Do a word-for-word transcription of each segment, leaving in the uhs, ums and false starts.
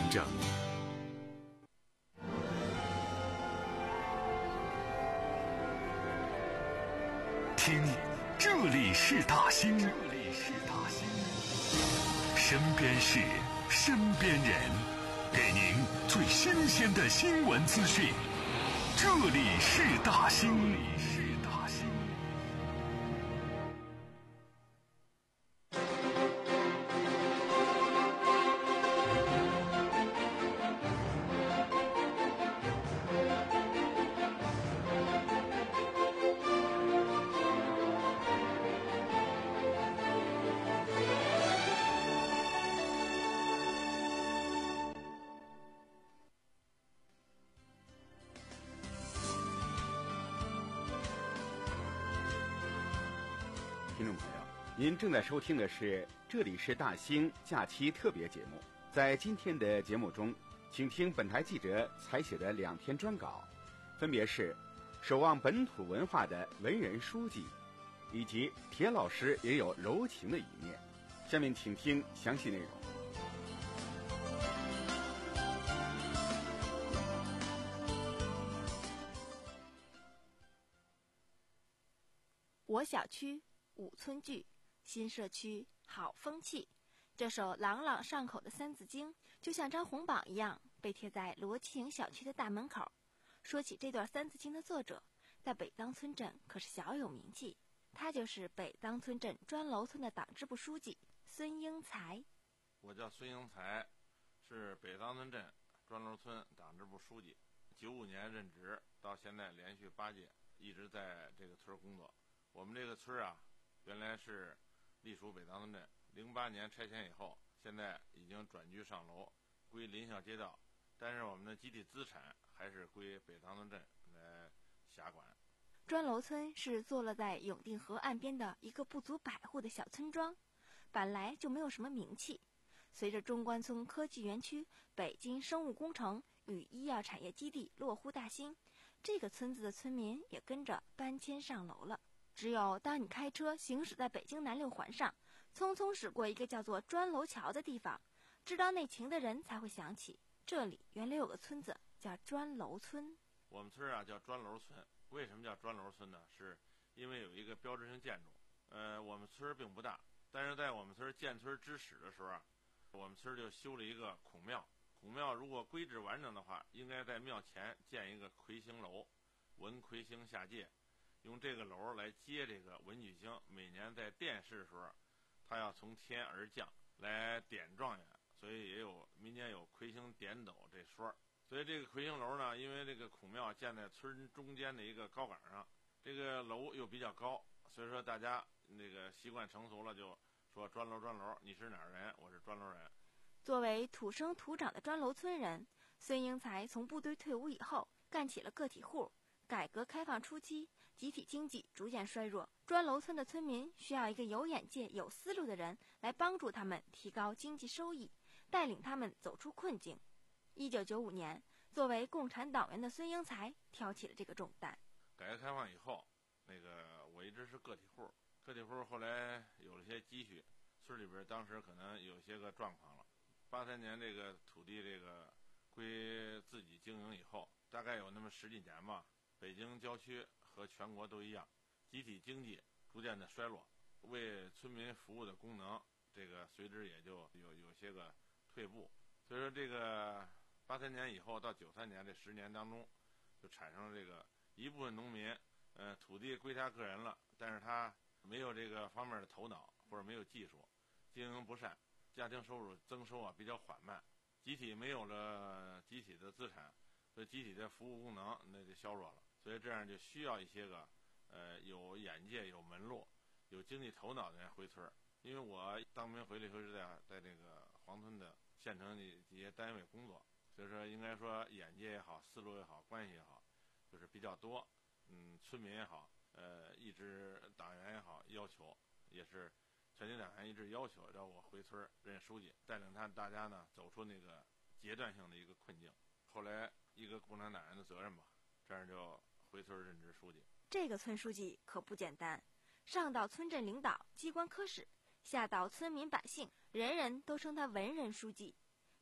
政。听，这里是大兴，这里是大兴，身边事，身边人，给您最新鲜的新闻资讯。这里是大兴，这里是大兴。 听众朋友，您正在收听的是这里是大兴假期特别节目。在今天的节目中，请听本台记者采写的两篇专稿，分别是守望本土文化的文人书记，以及铁老师也有柔情的一面。下面请听详细内容。 我小区五村剧，新社区好风气。这首朗朗上口的三字经就像张红榜一样被贴在罗七营小区的大门口。说起这段三字经的作者，在北当村镇可是小有名气，他就是北当村镇砖楼村的党支部书记孙英才。 我叫孙英才，是北当村镇砖楼村党支部书记，九五年任职，到现在连续八届，一直在这个村工作。我们这个村啊，原来是隶属北当村镇，零八年拆迁以后，现在已经转居上楼，归临校街道，但是我们的集体资产还是归北当村镇来辖管。 砖楼村是坐落在永定河岸边的一个不足百户的小村庄，本来就没有什么名气。随着中关村科技园区、北京生物工程与医药产业基地落户大兴，这个村子的村民也跟着搬迁上楼了。只有当你开车行驶在北京南六环上，匆匆驶过一个叫做砖楼桥的地方，知道内情的人才会想起，这里原来有个村子叫砖楼村。 我们村啊叫砖楼村，为什么叫砖楼村呢？是因为有一个标志性建筑。呃，我们村并不大，但是在我们村建村之始的时候啊，我们村就修了一个孔庙。孔庙如果规制完整的话，应该在庙前建一个魁星楼，文魁星下界。用这个楼来接这个文曲星，每年在殿试的时候，他要从天而降来点状元，所以也有民间有魁星点斗这说。所以这个魁星楼呢，因为这个孔庙建在村中间的一个高岗上，这个楼又比较高，所以说大家那个习惯成熟了，就说砖楼砖楼，你是哪儿人？我是砖楼人。 作为土生土长的砖楼村人，孙英才从部队退伍以后，干起了个体户。改革开放初期，集体经济逐渐衰弱，砖楼村的村民需要一个有眼界、有思路的人来帮助他们提高经济收益，带领他们走出困境。一九九五年，作为共产党员的孙英才挑起了这个重担。 改革开放以后，那个我一直是个体户，个体户后来有了些积蓄，村里边当时可能有些个状况了。八三年这个土地这个归自己经营以后，大概有那么十几年吧。北京郊区和全国都一样，集体经济逐渐的衰落，为村民服务的功能，这个随之也就有有些个退步。所以说，这个八三年以后到九三年这十年当中，就产生了这个一部分农民，呃，土地归他个人了，但是他没有这个方面的头脑或者没有技术，经营不善，家庭收入增收啊比较缓慢，集体没有了集体的资产，所以集体的服务功能那就削弱了。所以这样就需要一些个，呃，有眼界、有门路、有经济头脑的人回村。因为我当兵回来以后是在在这个黄村的县城的一些单位工作，所以说应该说眼界也好、思路也好、关系也好，就是比较多。嗯，村民也好，呃，一直党员也好，要求也是全体党员一直要求让我回村任书记，带领他大家呢走出那个阶段性的一个困境。后来一个共产党员的责任吧，这样就回村任职书记。 这个村书记可不简单，上到村镇领导、机关科室，下到村民百姓，人人都称他文人书记。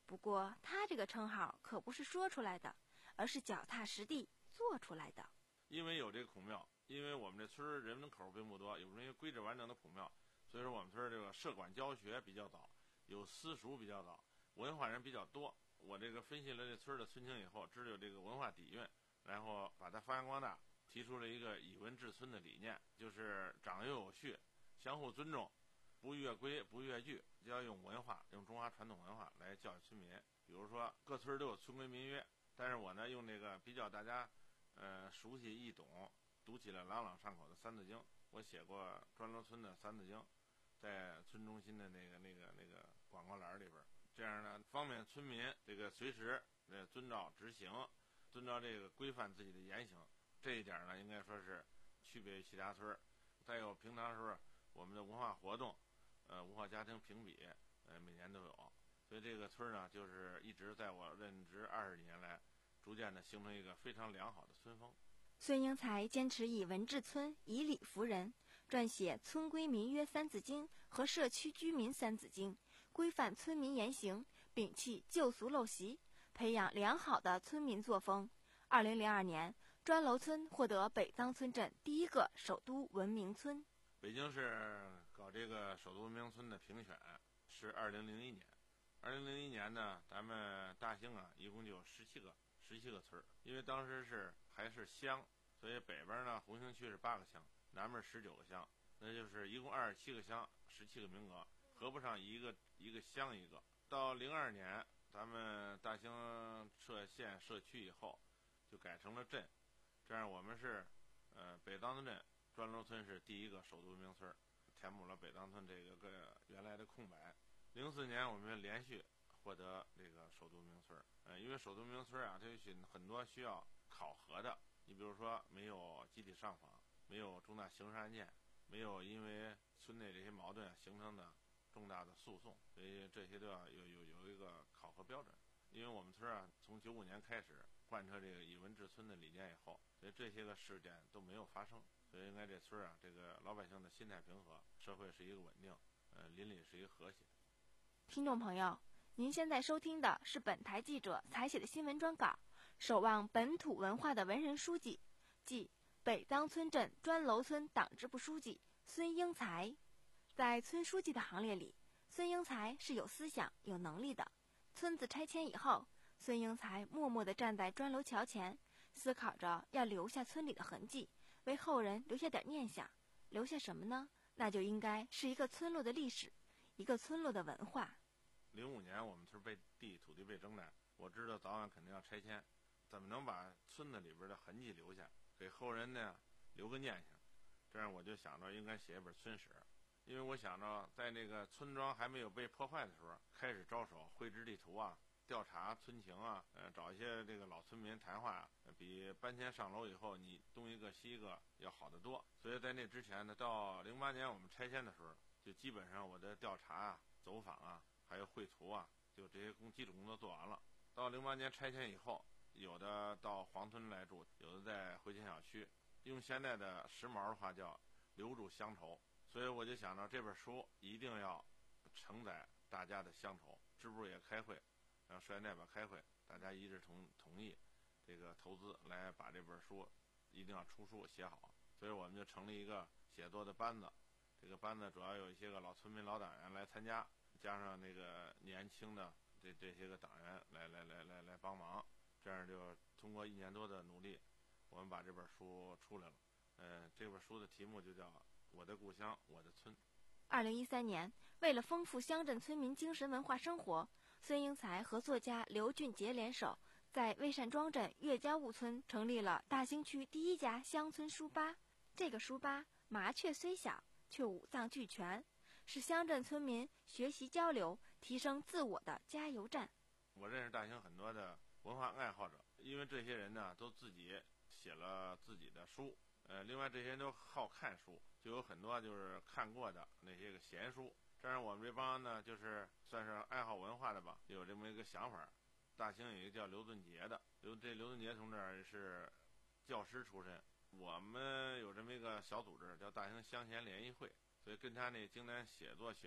不过他这个称号可不是说出来的，而是脚踏实地做出来的。 因为有这个孔庙，因为我们这村人门口并不多，有这些规制完整的孔庙，所以说我们村这个社管教学比较早，有私塾比较早，文化人比较多。我这个分析了这村的村情以后，知道有这个文化底蕴，然后把它发扬光大，提出了一个以文治村的理念，就是长幼有序，相互尊重，不越规不越矩，就要用文化，用中华传统文化来教育村民。比如说各村都有村规民约，但是我呢用这个比较大家呃熟悉易懂，读起来朗朗上口的三字经。我写过砖楼村的三字经，在村中心的那个那个那个广告栏里边，这样呢方便村民这个随时呃遵照执行，遵照这个规范自己的言行。这一点呢应该说是区别于其他村。再有平常时候我们的文化活动，呃文化家庭评比，呃每年都有，所以这个村呢就是一直在我任职二十年来，逐渐的形成一个非常良好的村风。 孙英才坚持以文治村，以理服人，撰写村规民约三字经和社区居民三字经，规范村民言行，摒弃旧俗陋习，培养良好的村民作风。二零零二年，砖楼村获得北当村镇第一个首都文明村。 北京市搞这个首都文明村的评选是二零零一年，二零零一年呢，咱们大兴啊，一共就有十七个十七个村，因为当时是还是乡，所以北边呢红星区是八个乡，南边十九个乡，那就是一共二十七个乡，十七个名额，合不上一个一个乡一个。到零二年，咱们大兴设县社区以后，就改成了镇，这样我们是呃北当村镇砖楼村是第一个首都文明村，填补了北当村这个个原来的空白。零四年我们连续获得这个首都文明村，呃，因为首都文明村啊，它有许很多需要考核的，你比如说没有集体上访，没有重大刑事案件，没有因为村内这些矛盾形成的重大的诉讼，所以这些都要有有有一个考核标准。因为我们村啊，从九五年开始贯彻这个以文治村的理念以后，所以这些个事件都没有发生，所以应该这村啊，这个老百姓的心态平和，社会是一个稳定，呃，邻里是一个和谐。 听众朋友，您现在收听的是本台记者采写的新闻专稿，守望本土文化的文人书记，即北当村镇砖楼村党支部书记孙英才。在村书记的行列里，孙英才是有思想、有能力的。村子拆迁以后，孙英才默默地站在砖楼桥前，思考着要留下村里的痕迹，为后人留下点念想。留下什么呢？那就应该是一个村落的历史，一个村落的文化。 零五年我们村被地土地被征来，我知道早晚肯定要拆迁，怎么能把村子里边的痕迹留下，给后人呢留个念想？这样我就想着应该写一本村史，因为我想着在那个村庄还没有被破坏的时候，开始着手绘制地图啊，调查村情啊，呃，找一些这个老村民谈话啊，比搬迁上楼以后你东一个西一个要好得多。所以在那之前呢，到零八年我们拆迁的时候，就基本上我的调查啊、走访啊，还有绘图啊，就这些工基础工作做完了。到零八年拆迁以后，有的到黄村来住，有的在回迁小区，用现在的时髦的话叫留住乡愁。所以我就想着这本书一定要承载大家的乡愁。支部也开会，让社员代表开会，大家一致同同意这个投资来把这本书一定要出书写好。所以我们就成立一个写作的班子，这个班子主要有一些个老村民老党员来参加，加上那个年轻的这这些个党员来来来来来帮忙，这样就通过一年多的努力，我们把这本书出来了。呃，这本书的题目就叫我的故乡我的村。 二零一三年，为了丰富乡镇村民精神文化生活，孙英才和作家刘俊杰联手，在魏善庄镇岳家坞村成立了大兴区第一家乡村书吧。这个书吧麻雀虽小，却五脏俱全，是乡镇村民学习交流、提升自我的加油站。 我认识大兴很多的文化爱好者，因为这些人呢都自己写了自己的书，呃，另外这些人都好看书，就有很多就是看过的那些个闲书。这样我们这帮呢就是算是爱好文化的吧，有这么一个想法。大兴有一个叫刘顿杰的，刘这刘顿杰同志是教师出身，我们有这么一个小组织叫大兴乡贤联谊会，所以跟他那京南写作学会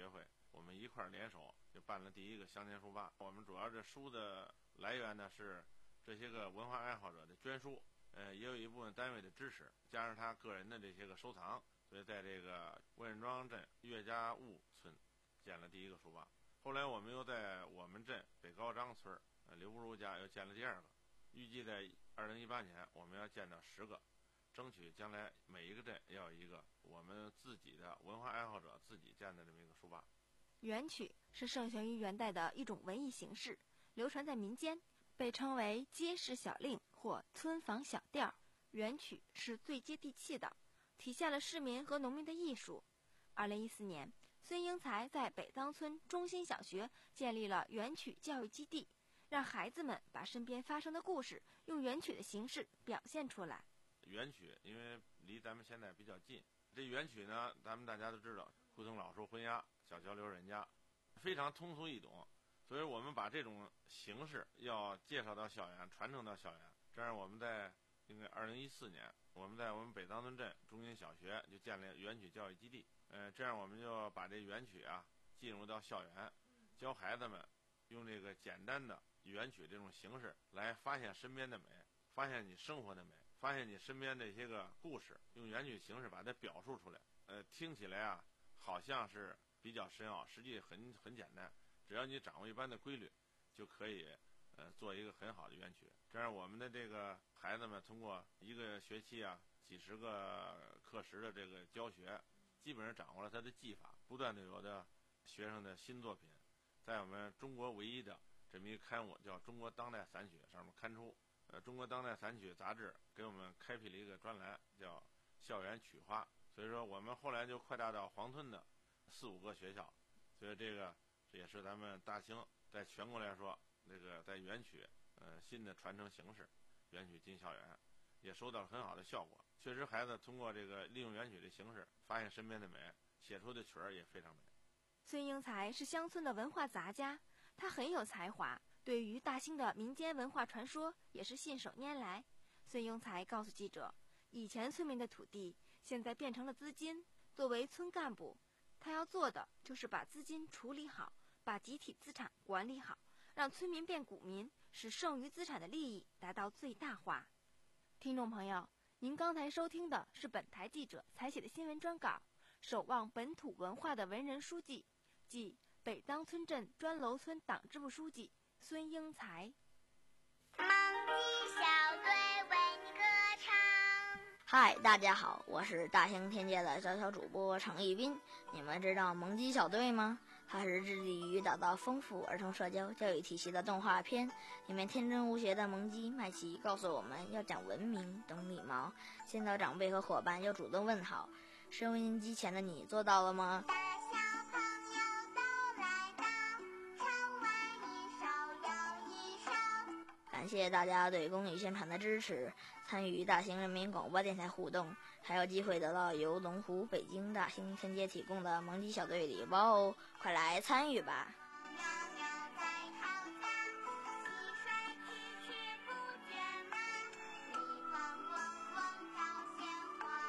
我们一块儿联手就办了第一个乡间书吧。我们主要这书的来源呢是这些个文化爱好者的捐书，呃，也有一部分单位的支持，加上他个人的这些个收藏，所以在这个温任庄镇岳家坞村建了第一个书吧。后来我们又在我们镇北高张村呃刘不如家又建了第二个，预计在二零一八年我们要建到十个，争取将来每一个镇要有一个我们自己的文化爱好者自己建的这么一个书吧。 元曲是盛行于元代的一种文艺形式，流传在民间，被称为街市小令或村坊小调。元曲是最接地气的，体现了市民和农民的艺术。二零一四年，孙英才在北当村中心小学建立了元曲教育基地，让孩子们把身边发生的故事用元曲的形式表现出来。 元曲因为离咱们现在比较近，这元曲呢，咱们大家都知道，胡同老树昏鸦，小桥流人家，非常通俗易懂，所以我们把这种形式要介绍到校园，传承到校园。这样我们在应该二零一四年，我们在我们北当村镇中心小学就建立元曲教育基地。呃，这样我们就把这元曲啊进入到校园，教孩子们用这个简单的元曲这种形式来发现身边的美，发现你生活的美，发现你身边这些个故事，用元曲形式把它表述出来。呃，听起来啊好像是比较深奥，实际很很简单，只要你掌握一般的规律，就可以呃做一个很好的元曲。这样我们的这个孩子们通过一个学期啊几十个课时的这个教学，基本上掌握了他的技法，不断的有的学生的新作品在我们中国唯一的这么一个刊物叫《中国当代散曲》上面刊出。呃，《中国当代散曲》杂志给我们开辟了一个专栏，叫校园曲花。所以说我们后来就扩大到黄村的四五个学校，所以这个这也是咱们大兴在全国来说这个在元曲呃新的传承形式，元曲进校园也收到了很好的效果。确实孩子通过这个利用元曲的形式发现身边的美，写出的曲儿也非常美。 孙英才是乡村的文化杂家，他很有才华，对于大兴的民间文化传说也是信手拈来。孙英才告诉记者，以前村民的土地现在变成了资金，作为村干部，他要做的就是把资金处理好，把集体资产管理好，让村民变股民，使剩余资产的利益达到最大化。听众朋友，您刚才收听的是本台记者采写的新闻专稿，守望本土文化的文人书记，即北当村镇砖楼村党支部书记孙英才。 蒙鸡小队为你歌唱。 嗨，大家好，我是大兴天界的小小主播程一斌。你们知道蒙鸡小队吗？它是致力于打造丰富儿童社交教育体系的动画片，里面天真无邪的蒙鸡麦琪告诉我们要讲文明、懂礼貌，见到长辈和伙伴要主动问好。收音机前的你做到了吗？ 大小朋友都来到，唱完一首又一首。 感谢大家对公益宣传的支持，参与大兴人民广播电台互动，还有机会得到由龙湖北京大兴天街提供的蒙鸡小队礼包哦，快来参与吧！ 袅袅在桃子，溪水曲曲不绝满，蜜蜂嗡嗡招鲜花。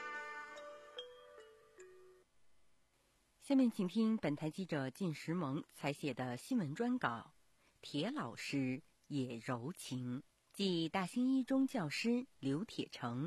下面请听本台记者靳石萌采写的新闻专稿《铁老师也柔情》，即大兴一中教师刘铁成。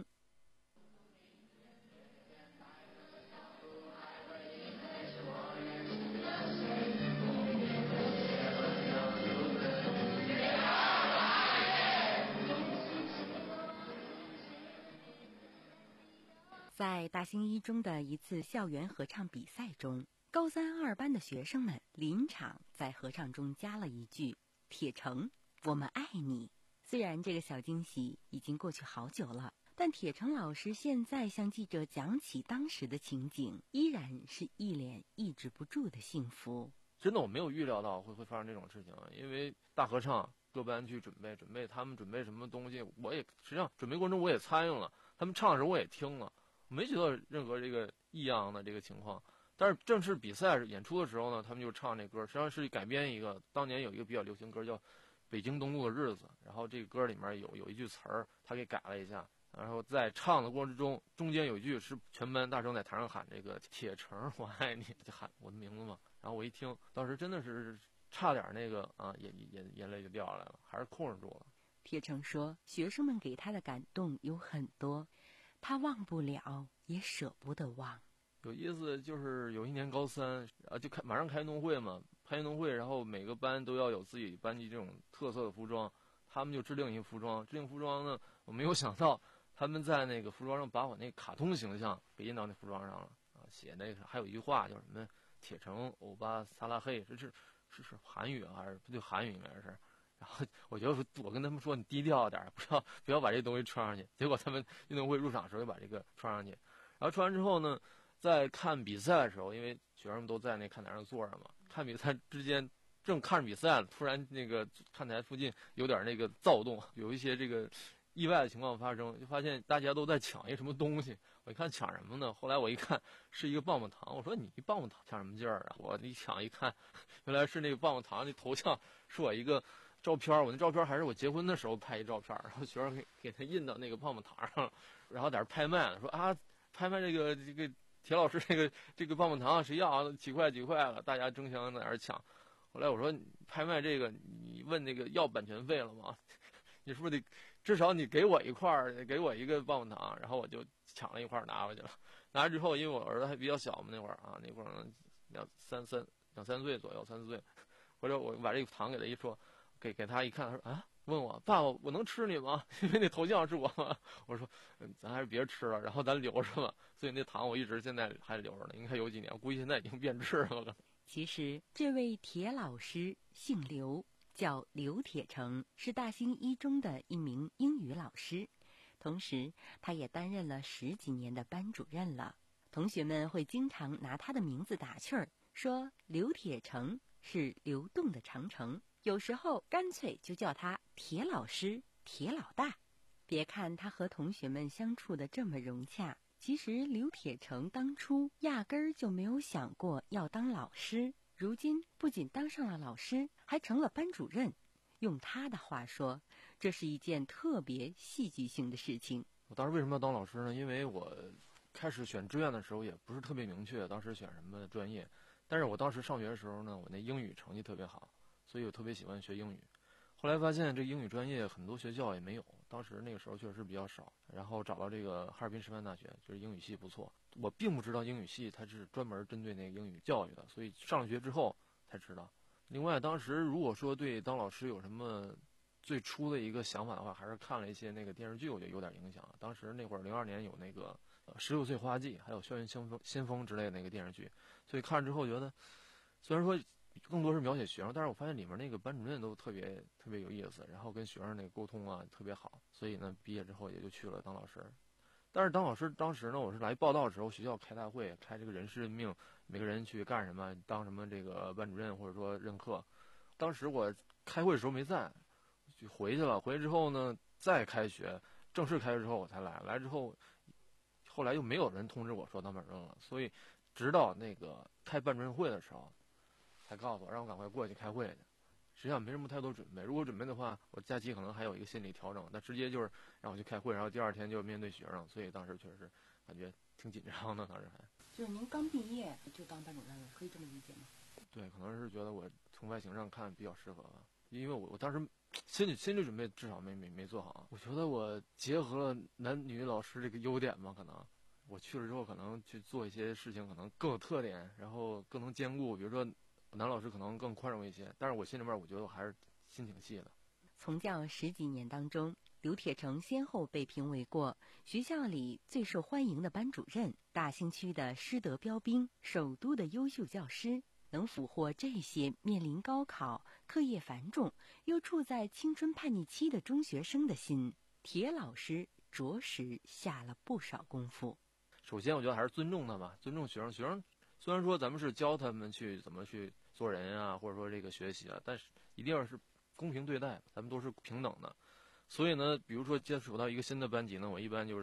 在大兴一中的一次校园合唱比赛中，高三二班的学生们临场在合唱中加了一句“铁成，我们爱你”。虽然这个小惊喜已经过去好久了，但铁成老师现在向记者讲起当时的情景，依然是一脸抑制不住的幸福。 真的我没有预料到会会发生这种事情，因为大合唱各班去准备准备他们准备什么东西，我也实际上准备过程中我也参与了，他们唱的时候我也听了，没觉得任何这个异样的这个情况。但是正式比赛演出的时候呢，他们就唱这歌，实际上是改编一个当年有一个比较流行歌叫《北京东路的日子》，然后这个歌里面有有一句词儿他给改了一下，然后在唱的过程中中间有一句是全班大声在台上喊这个铁成我爱你，就喊我的名字嘛，然然后我一听，当时真的是差点那个啊，眼眼眼泪就掉下来了，还是控制住了。 铁成说，学生们给他的感动有很多，他忘不了，也舍不得忘。 有意思就是有一年高三啊，就开马上开运动会嘛，开运动会，然后每个班都要有自己班级这种特色的服装，他们就制定一个服装，制定服装呢，我没有想到他们在那个服装上把我那个卡通形象给印到那服装上了啊，写那个还有一句话叫什么铁城欧巴萨拉黑，这是是是韩语啊，还是对韩语应该是。然后我觉得我跟他们说你低调点，不要不要把这东西穿上去。结果他们运动会入场的时候就把这个穿上去，然后穿完之后呢，在看比赛的时候，因为学生们都在那看台上坐着嘛，看比赛之间正看着比赛了，突然那个看台附近有点那个躁动，有一些这个意外的情况发生，就发现大家都在抢一个什么东西。我一看抢什么呢？后来我一看是一个棒棒糖，我说你棒棒糖抢什么劲儿啊？我一抢一看，原来是那个棒棒糖的头像是我一个照片，我那照片还是我结婚的时候拍一照片，然后学生给给他印到那个棒棒糖上，然后在这拍卖，说啊，拍卖这个这个铁老师这个这个棒棒糖谁要啊？几块几块了，大家争相在那儿抢。后来我说拍卖这个，你问那个要版权费了吗？你是不是得至少你给我一块儿，给我一个棒棒糖？然后我就抢了一块拿回去了。拿回之后，因为我儿子还比较小嘛，那会儿啊，那会儿两三三两三岁左右，三四岁。或者我把这个糖给他一说，给给他一看，他说啊，问我爸爸我能吃你吗？因为那头像是我嘛。我说嗯，咱还是别吃了，然后咱留着吧。所以那糖我一直现在还留着呢，应该有几年，估计现在已经变质了。 其实这位铁老师姓刘，叫刘铁成，是大兴一中的一名英语老师，同时他也担任了十几年的班主任了。同学们会经常拿他的名字打趣儿，说刘铁成是流动的长城，有时候干脆就叫他铁老师、铁老大。别看他和同学们相处的这么融洽，其实刘铁成当初压根儿就没有想过要当老师，如今不仅当上了老师，还成了班主任。用他的话说，这是一件特别戏剧性的事情。 我当时为什么要当老师呢？因为我开始选志愿的时候也不是特别明确，当时选什么专业。但是我当时上学的时候呢，我那英语成绩特别好，所以我特别喜欢学英语。后来发现这英语专业很多学校也没有，当时那个时候确实比较少。然后找到这个哈尔滨师范大学，就是英语系不错。我并不知道英语系它是专门针对那个英语教育的，所以上了学之后才知道。另外，当时如果说对当老师有什么最初的一个想法的话，还是看了一些那个电视剧，我觉得有点影响。当时那会儿零二年有那个呃十六岁花季，还有校园先锋先锋之类的那个电视剧，所以看了之后觉得，虽然说更多是描写学生，但是我发现里面那个班主任都特别特别有意思，然后跟学生那个沟通啊特别好，所以呢毕业之后也就去了当老师。但是当老师当时呢，我是来报道的时候，学校开大会，开这个人事任命，每个人去干什么，当什么这个班主任或者说任课。当时我开会的时候没在，就回去了。回去之后呢，再开学，正式开学之后我才来。来之后，后来又没有人通知我说当班主任了，所以直到那个开班主任会的时候，才告诉我让我赶快过去开会去。实际上没什么太多准备，如果准备的话，我假期可能还有一个心理调整，但直接就是让我去开会，然后第二天就面对学生，所以当时确实是感觉挺紧张的。当时还就是您刚毕业就当班主任了，可以这么理解吗？ 对，可能是觉得我从外形上看比较适合吧，因为我我当时心理心理准备至少没没没做好。我觉得我结合了男女老师这个优点吧，可能我去了之后可能去做一些事情可能更有特点，然后更能兼顾，比如说男老师可能更宽容一些，但是我心里面我觉得我还是心挺细的。 从教十几年当中，刘铁成先后被评为过学校里最受欢迎的班主任、大兴区的师德标兵、首都的优秀教师，能俘获这些面临高考、课业繁重又处在青春叛逆期的中学生的心，铁老师着实下了不少功夫。 首先我觉得还是尊重他吧，尊重学生。学生虽然说咱们是教他们去怎么去做人啊，或者说这个学习啊，但是一定要是公平对待，咱们都是平等的。所以呢，比如说接触到一个新的班级呢，我一般就是，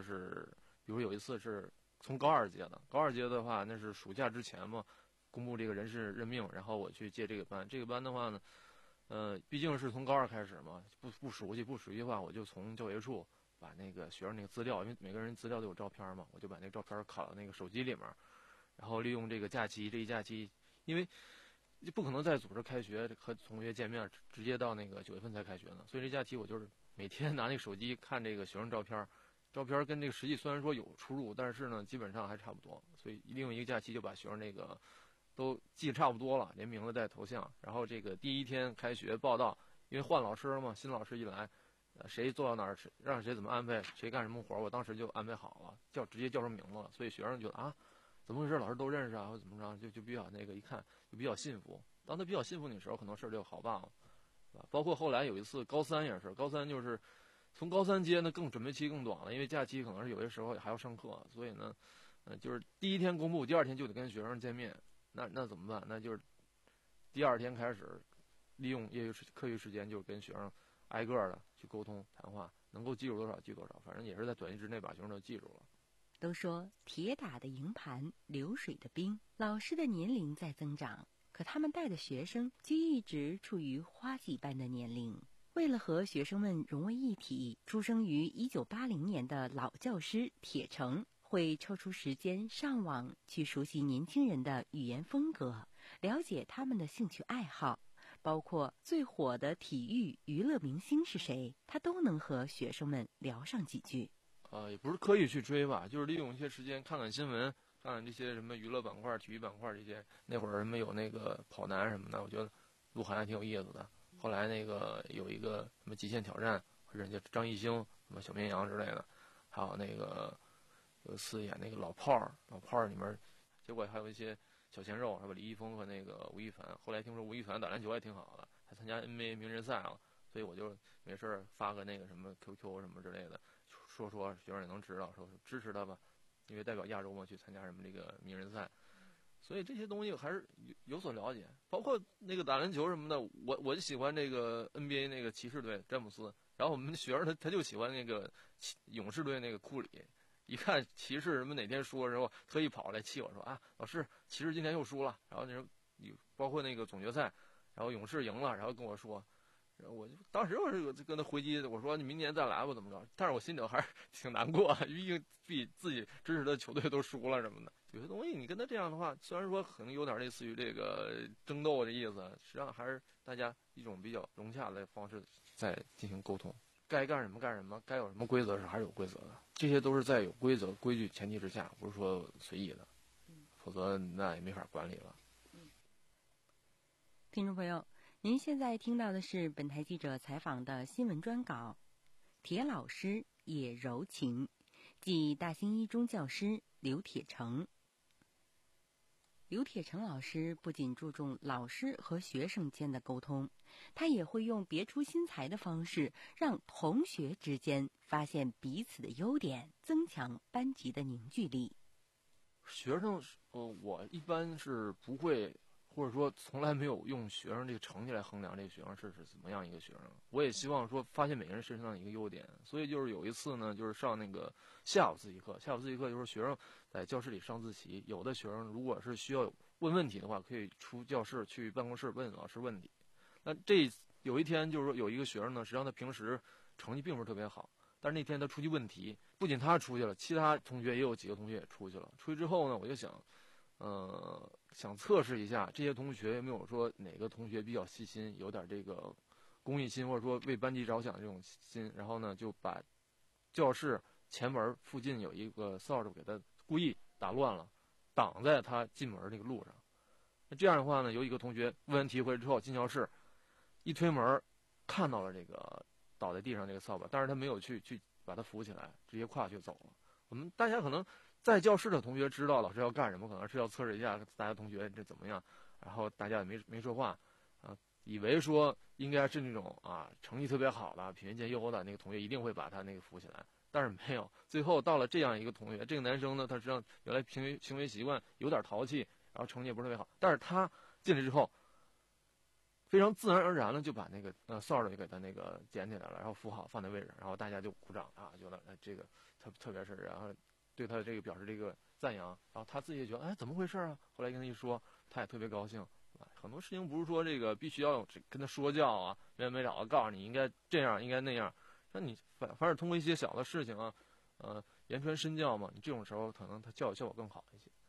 比如有一次是从高二届的，高二届的话那是暑假之前嘛，公布这个人事任命，然后我去接这个班。这个班的话呢，呃，毕竟是从高二开始嘛，不不熟悉不熟悉的话，我就从教学处把那个学生那个资料，因为每个人资料都有照片嘛，我就把那个照片拷到那个手机里面，然后利用这个假期，这一假期，因为不可能再组织开学和同学见面，直接到那个九月份才开学呢。所以这假期我就是每天拿那个手机看这个学生照片，照片跟这个实际虽然说有出入，但是呢基本上还差不多。所以利用一个假期就把学生那个都记得差不多了，连名字带头像。然后这个第一天开学报到，因为换老师了嘛，新老师一来，呃，谁坐到哪儿，让谁怎么安排，谁干什么活，我当时就安排好了，叫直接叫出名字了。所以学生觉得啊，怎么回事？老师都认识啊，或者怎么着，就就比较那个一看就比较信服。当他比较信服你的时候，很多事儿就好办了，是吧？包括后来有一次高三也是，高三就是从高三接呢更准备期更短了，因为假期可能是有些时候还要上课，所以呢，呃，就是第一天公布，第二天就得跟学生见面，那那怎么办？那就是第二天开始利用业余时课余时间，就跟学生挨个的去沟通谈话，能够记住多少记多少，反正也是在短期之内把学生都记住了。 都说铁打的营盘流水的兵，老师的年龄在增长，可他们带的学生却一直处于花季般的年龄。为了和学生们融为一体，出生于一九八零年的老教师铁成会抽出时间上网去熟悉年轻人的语言风格，了解他们的兴趣爱好，包括最火的体育娱乐明星是谁，他都能和学生们聊上几句。 呃，也不是刻意去追吧，就是利用一些时间看看新闻，看看这些什么娱乐板块、体育板块这些。那会儿什么有那个跑男什么的，我觉得鹿晗还挺有意思的。后来那个有一个什么极限挑战，人家张艺兴、什么小绵羊之类的，还有那个有一次演那个老炮儿，老炮儿里面，结果还有一些小鲜肉，是吧？李易峰和那个吴亦凡。后来听说吴亦凡打篮球还挺好的，还参加 N B A 名人赛了，所以我就没事儿发个那个什么 Q Q 什么之类的。说说学生也能知道，说支持他吧，因为代表亚洲嘛去参加什么这个名人赛，所以这些东西还是有有所了解。包括那个打篮球什么的，我我就喜欢这个 N B A 那个骑士队詹姆斯，然后我们学生他他就喜欢那个勇士队那个库里，一看骑士什么哪天输的时候，特意跑来气我说啊，老师骑士今天又输了，然后那时候包括那个总决赛，然后勇士赢了，然后跟我说。我就当时我是跟他回击，我说你明年再来吧，怎么着？但是我心里头还是挺难过，毕竟比自己支持的球队都输了什么的。有些东西你跟他这样的话，虽然说可能有点类似于这个争斗的意思，实际上还是大家一种比较融洽的方式在进行沟通。该干什么干什么，该有什么规则是还是有规则的，这些都是在有规则规矩前提之下，不是说随意的，否则那也没法管理了。 听众朋友，您现在听到的是本台记者采访的新闻专稿。铁老师也柔情，即大兴一中教师刘铁成。刘铁成老师不仅注重老师和学生间的沟通，他也会用别出心裁的方式，让同学之间发现彼此的优点，增强班级的凝聚力。 学生，呃，我一般是不会。或者说从来没有用学生这个成绩来衡量这个学生是是怎么样一个学生，我也希望说发现每个人身上的一个优点。所以就是有一次呢，就是上那个下午自习课，下午自习课就是学生在教室里上自习，有的学生如果是需要问问题的话，可以出教室去办公室问老师问题。那这有一天就是说有一个学生呢，实际上他平时成绩并不是特别好，但是那天他出去问题，不仅他出去了，其他同学也有几个同学也出去了。出去之后呢，我就想呃，想测试一下这些同学有没有说哪个同学比较细心，有点这个公益心，或者说为班级着想这种心。然后呢，就把教室前门附近有一个扫帚给他故意打乱了，挡在他进门这个路上。那这样的话呢，有一个同学问完题回来之后进教室，一推门看到了这个倒在地上这个扫把，但是他没有去去把它扶起来，直接跨去走了。我们大家可能在教室的同学知道老师要干什么，可能是要测试一下大家同学这怎么样，然后大家也没没说话，啊，以为说应该是那种啊成绩特别好的、品学兼优的那个同学一定会把他那个扶起来，但是没有。最后到了这样一个同学，这个男生呢，他实际上原来行为行为习惯有点淘气，然后成绩也不是特别好，但是他进来之后，非常自然而然的就把那个呃扫帚就给他那个捡起来了，然后扶好放在位置，然后大家就鼓掌啊，觉得哎这个特特别是然后。对他这个表示这个赞扬，然后他自己也觉得哎怎么回事啊？后来跟他一说，他也特别高兴。很多事情不是说这个必须要跟他说教啊，没完没了的告诉你应该这样应该那样，那你反反而通过一些小的事情啊，呃言传身教嘛，你这种时候可能他教育效果更好一些。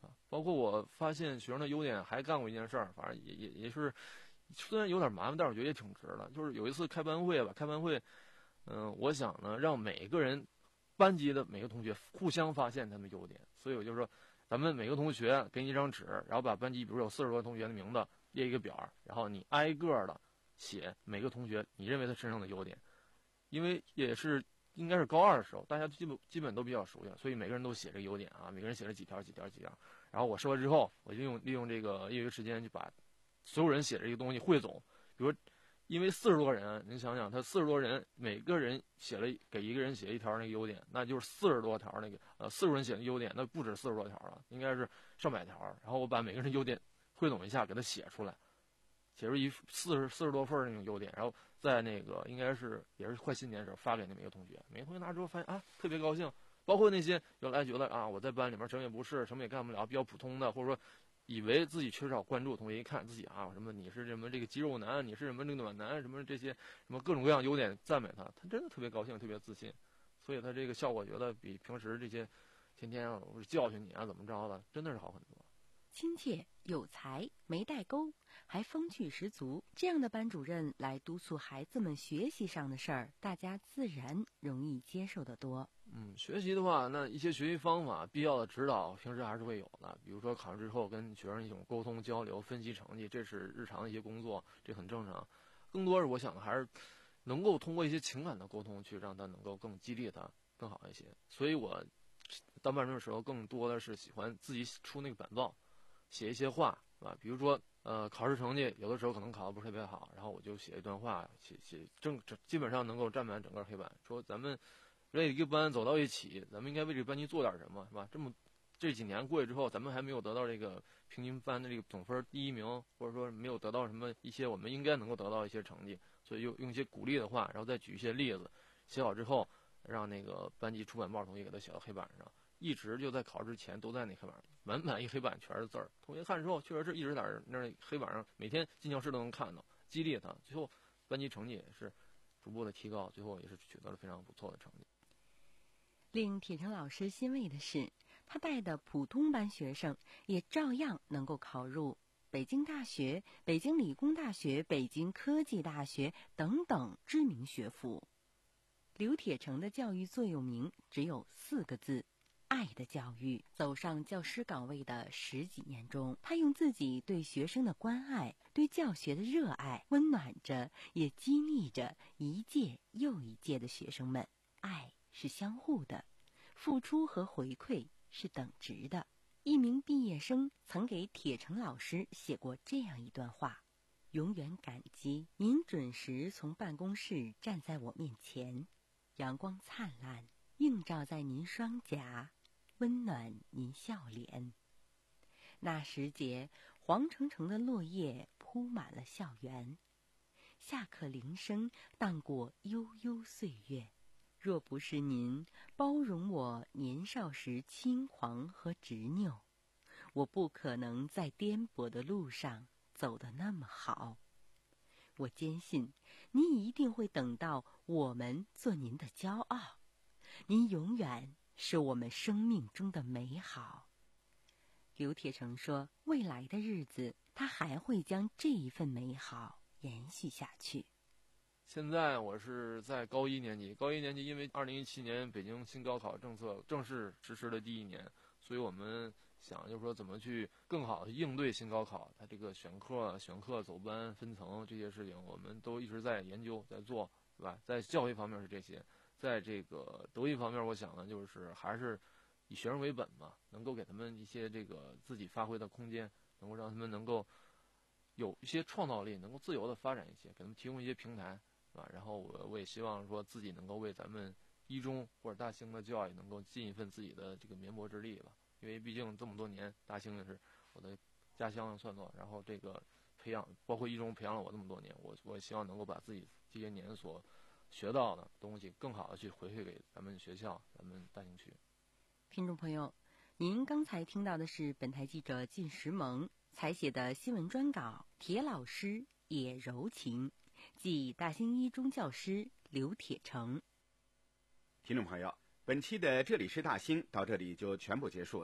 啊。包括我发现学生的优点，还干过一件事儿，反正也也也是，虽然有点麻烦，但是我觉得也挺值的。就是有一次开班会吧，开班会，嗯、我想呢，让每个人班级的每个同学互相发现他们优点，所以我就说，咱们每个同学给你一张纸，然后把班级比如有四十多个同学的名字列一个表，然后你挨个的写每个同学你认为他身上的优点，因为也是应该是高二的时候，大家基本基本都比较熟悉，所以每个人都写这个优点啊，每个人写了几条几条几条，然后我说完之后，我就用利用这个业余时间就把所有人写的这个东西汇总，比如因为四十多个人，您想想，他四十多人，每个人写了给一个人写一条那个优点，那就是四十多条那个呃四十人写的优点，那不止四十多条了，应该是上百条。然后我把每个人优点汇总一下，给他写出来，写出一四十四十多份那种优点，然后在那个应该是也是快新年的时候发给那每个同学，每个同学拿之后发现啊特别高兴，包括那些原来觉得啊我在班里面什么也不是，什么也干不了，比较普通的，或者说以为自己缺少关注的同学，一看自己啊什么你是什么这个肌肉男，你是什么这个暖男，什么这些什么各种各样优点赞美他，他真的特别高兴，特别自信，所以他这个效果觉得比平时这些天天啊我教训你啊怎么着的，真的是好很多。 亲切有才，没代沟，还风趣十足，这样的班主任来督促孩子们学习上的事儿，大家自然容易接受得多。 嗯，学习的话，那一些学习方法、必要的指导，平时还是会有的。比如说考试之后跟学生一种沟通交流、分析成绩，这是日常的一些工作，这很正常。更多是我想还是能够通过一些情感的沟通，去让他能够更激励他更好一些。所以我当班主任的时候，更多的是喜欢自己出那个板报，写一些话，是吧？比如说，呃，考试成绩有的时候可能考得不是特别好，然后我就写一段话，写写正基本上能够占满整个黑板，说咱们为一个班走到一起，咱们应该为这个班级做点什么，是吧？这么这几年过去之后，咱们还没有得到这个平均班的这个总分第一名，或者说没有得到什么一些我们应该能够得到一些成绩，所以用用一些鼓励的话，然后再举一些例子，写好之后，让那个班级出版报的同学给他写到黑板上。一直就在考试前都在那黑板上，满满一黑板全是字儿。同学看之后，确实是一直在那黑板上，每天进教室都能看到，激励他。最后班级成绩也是逐步的提高，最后也是取得了非常不错的成绩。 令铁成老师欣慰的是，他带的普通班学生也照样能够考入北京大学、北京理工大学、北京科技大学等等知名学府。刘铁成的教育座右铭只有四个字：爱的教育。走上教师岗位的十几年中，他用自己对学生的关爱、对教学的热爱，温暖着也激励着一届又一届的学生们。爱是相互的，付出和回馈是等值的。一名毕业生曾给铁成老师写过这样一段话：永远感激您准时从办公室站在我面前，阳光灿烂映照在您双颊，温暖您笑脸。那时节，黄澄澄的落叶铺满了校园，下课铃声荡过悠悠岁月。若不是您包容我年少时轻狂和执拗，我不可能在颠簸的路上走得那么好。我坚信您一定会等到我们做您的骄傲，您永远是我们生命中的美好。刘铁成说，未来的日子他还会将这一份美好延续下去。 现在我是在高一年级，高一年级因为二零一七年北京新高考政策正式实施的第一年，所以我们想就是说怎么去更好的应对新高考，它这个选课、选课走班、分层这些事情，我们都一直在研究在做，对吧？在教育方面是这些，在这个德育方面，我想呢就是还是以学生为本嘛，能够给他们一些这个自己发挥的空间，能够让他们能够有一些创造力，能够自由的发展一些，给他们提供一些平台。啊，然后我我也希望说自己能够为咱们一中或者大兴的教育能够尽一份自己的这个绵薄之力吧，因为毕竟这么多年大兴也是我的家乡算作，然后这个培养包括一中培养了我这么多年，我我也希望能够把自己这些年所学到的东西更好的去回馈给咱们学校咱们大兴区。 听众朋友，您刚才听到的是本台记者靳石萌采写的新闻专稿《铁老师也柔情》，即大兴一中教师刘铁成。 听众朋友，本期的这里是大兴到这里就全部结束了。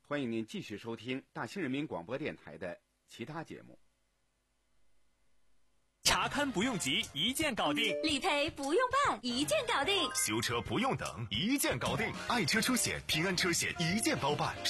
欢迎您继续收听大兴人民广播电台的其他节目。 查勘不用急，一键搞定； 理赔不用办，一键搞定； 修车不用等，一键搞定。爱车出险、平安车险一键包办。